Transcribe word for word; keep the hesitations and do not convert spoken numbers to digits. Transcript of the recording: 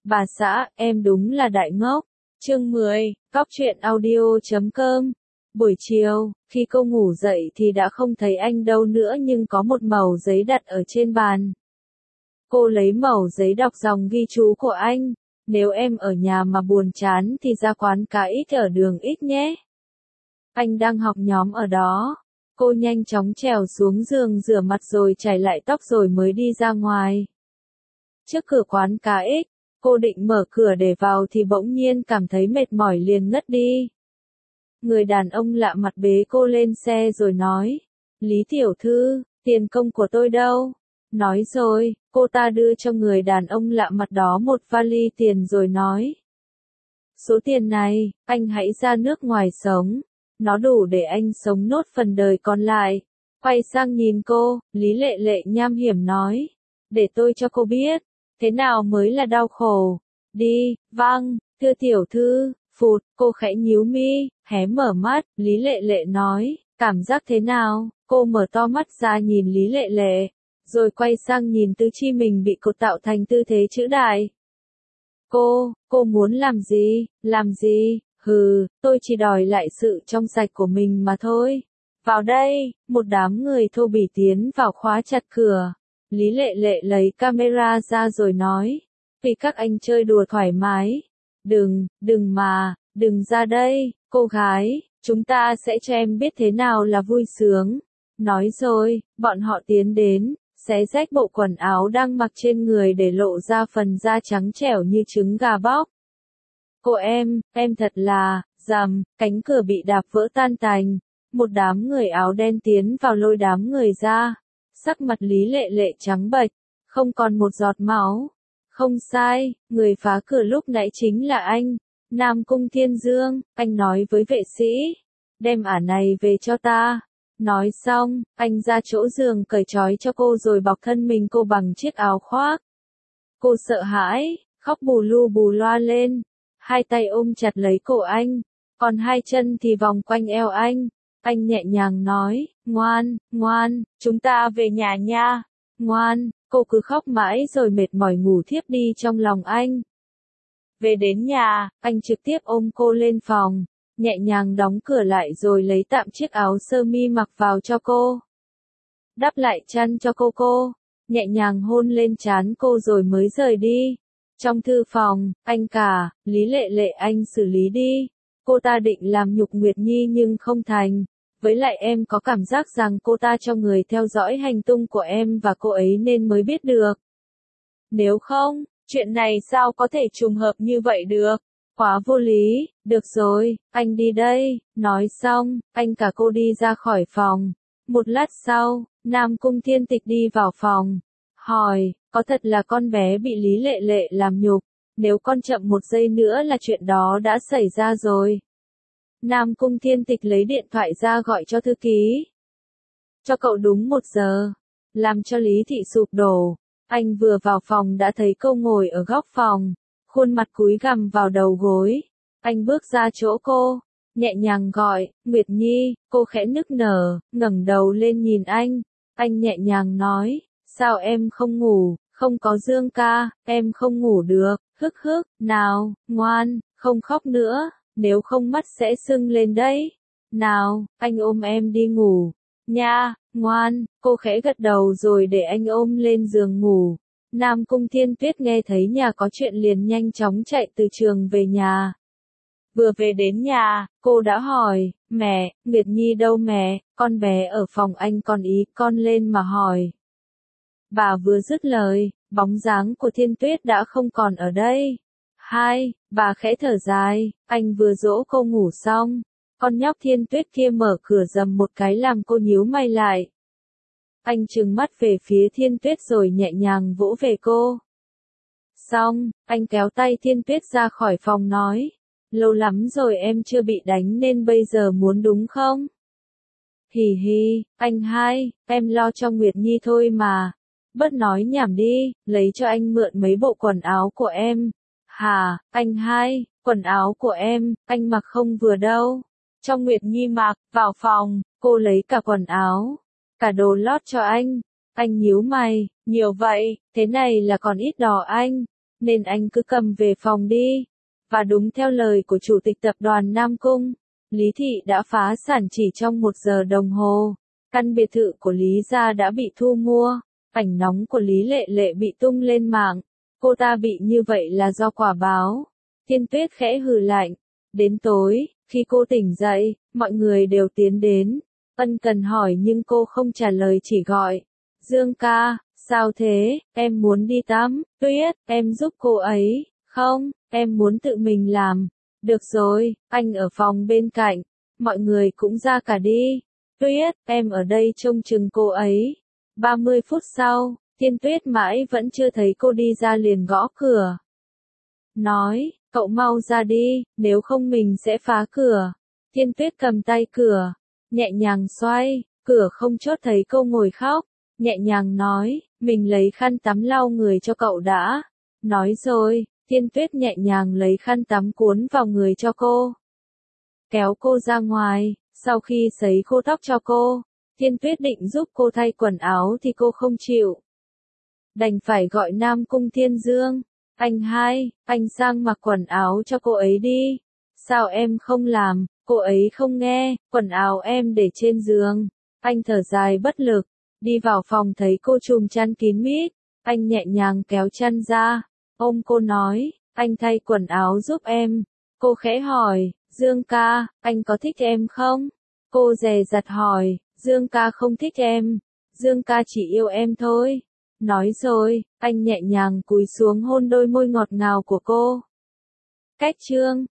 Bà xã, em đúng là đại ngốc. Chương mười, Cóc truyện audio chấm com. Buổi chiều, khi cô ngủ dậy thì đã không thấy anh đâu nữa nhưng có một mẩu giấy đặt ở trên bàn. Cô lấy mẩu giấy đọc dòng ghi chú của anh. Nếu em ở nhà mà buồn chán thì ra quán cá ít ở đường X nhé. Anh đang học nhóm ở đó. Cô nhanh chóng trèo xuống giường rửa mặt rồi chải lại tóc rồi mới đi ra ngoài. Trước cửa quán cá X, cô định mở cửa để vào thì bỗng nhiên cảm thấy mệt mỏi liền ngất đi. Người đàn ông lạ mặt bế cô lên xe rồi nói, Lý tiểu thư, tiền công của tôi đâu? Nói rồi, cô ta đưa cho người đàn ông lạ mặt đó một vali tiền rồi nói. Số tiền này, anh hãy ra nước ngoài sống. Nó đủ để anh sống nốt phần đời còn lại. Quay sang nhìn cô, Lý Lệ Lệ nham hiểm nói. Để tôi cho cô biết, thế nào mới là đau khổ. Đi, vâng, thưa tiểu thư, phụt, cô khẽ nhíu mi, hé mở mắt, Lý Lệ Lệ nói, cảm giác thế nào? Cô mở to mắt ra nhìn Lý Lệ Lệ, rồi quay sang nhìn tứ chi mình bị cột tạo thành tư thế chữ đại. Cô, cô muốn làm gì, làm gì? Hừ, tôi chỉ đòi lại sự trong sạch của mình mà thôi. Vào đây, một đám người thô bỉ tiến vào khóa chặt cửa. Lý Lệ Lệ lấy camera ra rồi nói, vì các anh chơi đùa thoải mái. Đừng, đừng mà, đừng ra đây, cô gái, chúng ta sẽ cho em biết thế nào là vui sướng. Nói rồi, bọn họ tiến đến, xé rách bộ quần áo đang mặc trên người để lộ ra phần da trắng trẻo như trứng gà bóc. Cô em, em thật là, rầm, cánh cửa bị đạp vỡ tan tành. Một đám người áo đen tiến vào lôi đám người ra. Sắc mặt Lý Lệ Lệ trắng bệch, không còn một giọt máu. Không sai, người phá cửa lúc nãy chính là anh, Nam Cung Thiên Dương, anh nói với vệ sĩ. Đem ả này về cho ta. Nói xong, anh ra chỗ giường cởi trói cho cô rồi bọc thân mình cô bằng chiếc áo khoác. Cô sợ hãi, khóc bù lu bù loa lên. Hai tay ôm chặt lấy cổ anh, còn hai chân thì vòng quanh eo anh. Anh nhẹ nhàng nói, ngoan, ngoan, chúng ta về nhà nha. Ngoan, cô cứ khóc mãi rồi mệt mỏi ngủ thiếp đi trong lòng anh. Về đến nhà, anh trực tiếp ôm cô lên phòng, nhẹ nhàng đóng cửa lại rồi lấy tạm chiếc áo sơ mi mặc vào cho cô. Đắp lại chăn cho cô cô, nhẹ nhàng hôn lên trán cô rồi mới rời đi. Trong thư phòng, anh cả, Lý Lệ Lệ anh xử lý đi. Cô ta định làm nhục Nguyệt Nhi nhưng không thành. Với lại em có cảm giác rằng cô ta cho người theo dõi hành tung của em và cô ấy nên mới biết được. Nếu không, chuyện này sao có thể trùng hợp như vậy được? Quá vô lý, được rồi, anh đi đây. Nói xong, anh cả cô đi ra khỏi phòng. Một lát sau, Nam Cung Thiên Tịch đi vào phòng. Hỏi, có thật là con bé bị Lý Lệ Lệ làm nhục? Nếu con chậm một giây nữa là chuyện đó đã xảy ra rồi. Nam Cung Thiên Tịch lấy điện thoại ra gọi cho thư ký. Cho cậu đúng một giờ. Làm cho Lý Thị sụp đổ. Anh vừa vào phòng đã thấy cô ngồi ở góc phòng. Khuôn mặt cúi gằm vào đầu gối. Anh bước ra chỗ cô. Nhẹ nhàng gọi, Nguyệt Nhi, cô khẽ nức nở, ngẩng đầu lên nhìn anh. Anh nhẹ nhàng nói, sao em không ngủ, không có Dương ca, em không ngủ được, hức hức, nào, ngoan, không khóc nữa. Nếu không mắt sẽ sưng lên đấy. Nào, anh ôm em đi ngủ. Nha, ngoan, cô khẽ gật đầu rồi để anh ôm lên giường ngủ. Nam Cung Thiên Tuyết nghe thấy nhà có chuyện liền nhanh chóng chạy từ trường về nhà. Vừa về đến nhà, cô đã hỏi, mẹ, Nguyệt Nhi đâu mẹ, con bé ở phòng anh còn ý con lên mà hỏi. Bà vừa dứt lời, bóng dáng của Thiên Tuyết đã không còn ở đây. Hai, bà khẽ thở dài, anh vừa dỗ cô ngủ xong. Con nhóc Thiên Tuyết kia mở cửa rầm một cái làm cô nhíu mày lại. Anh trừng mắt về phía Thiên Tuyết rồi nhẹ nhàng vỗ về cô. Xong, anh kéo tay Thiên Tuyết ra khỏi phòng nói. Lâu lắm rồi em chưa bị đánh nên bây giờ muốn đúng không? Hì hì, anh hai, em lo cho Nguyệt Nhi thôi mà. Bớt nói nhảm đi, lấy cho anh mượn mấy bộ quần áo của em. Hà, anh hai, quần áo của em, anh mặc không vừa đâu. Cho Nguyệt Nhi mặc, vào phòng, cô lấy cả quần áo, cả đồ lót cho anh. Anh nhíu mày, nhiều vậy, thế này là còn ít đò anh. nên anh cứ cầm về phòng đi. Và đúng theo lời của Chủ tịch Tập đoàn Nam Cung, Lý Thị đã phá sản chỉ trong một giờ đồng hồ. Căn biệt thự của Lý gia đã bị thu mua, ảnh nóng của Lý Lệ Lệ bị tung lên mạng. Cô ta bị như vậy là do quả báo. Thiên Tuyết khẽ hừ lạnh. Đến tối, khi cô tỉnh dậy, mọi người đều tiến đến. Ân cần hỏi nhưng cô không trả lời, chỉ gọi. Dương ca, sao thế, em muốn đi tắm. Tuyết, em giúp cô ấy. Không, em muốn tự mình làm. Được rồi, anh ở phòng bên cạnh. Mọi người cũng ra cả đi. Tuyết, em ở đây trông chừng cô ấy. ba mươi phút sau, Thiên Tuyết mãi vẫn chưa thấy cô đi ra liền gõ cửa. Nói, cậu mau ra đi, nếu không mình sẽ phá cửa. Thiên Tuyết cầm tay cửa, nhẹ nhàng xoay, cửa không chốt thấy cô ngồi khóc. Nhẹ nhàng nói, mình lấy khăn tắm lau người cho cậu đã. Nói rồi, Thiên Tuyết nhẹ nhàng lấy khăn tắm cuốn vào người cho cô. Kéo cô ra ngoài, sau khi sấy khô tóc cho cô, Thiên Tuyết định giúp cô thay quần áo thì cô không chịu. Đành phải gọi Nam Cung Thiên Dương. Anh hai, anh sang mặc quần áo cho cô ấy đi. Sao em không làm, cô ấy không nghe, quần áo em để trên giường. Anh thở dài bất lực, đi vào phòng thấy cô trùm chăn kín mít. Anh nhẹ nhàng kéo chăn ra, ôm cô nói, anh thay quần áo giúp em. Cô khẽ hỏi, Dương ca, anh có thích em không? Cô dè dặt hỏi, Dương ca không thích em. Dương ca chỉ yêu em thôi. Nói rồi, anh nhẹ nhàng cúi xuống hôn đôi môi ngọt ngào của cô. Cách chương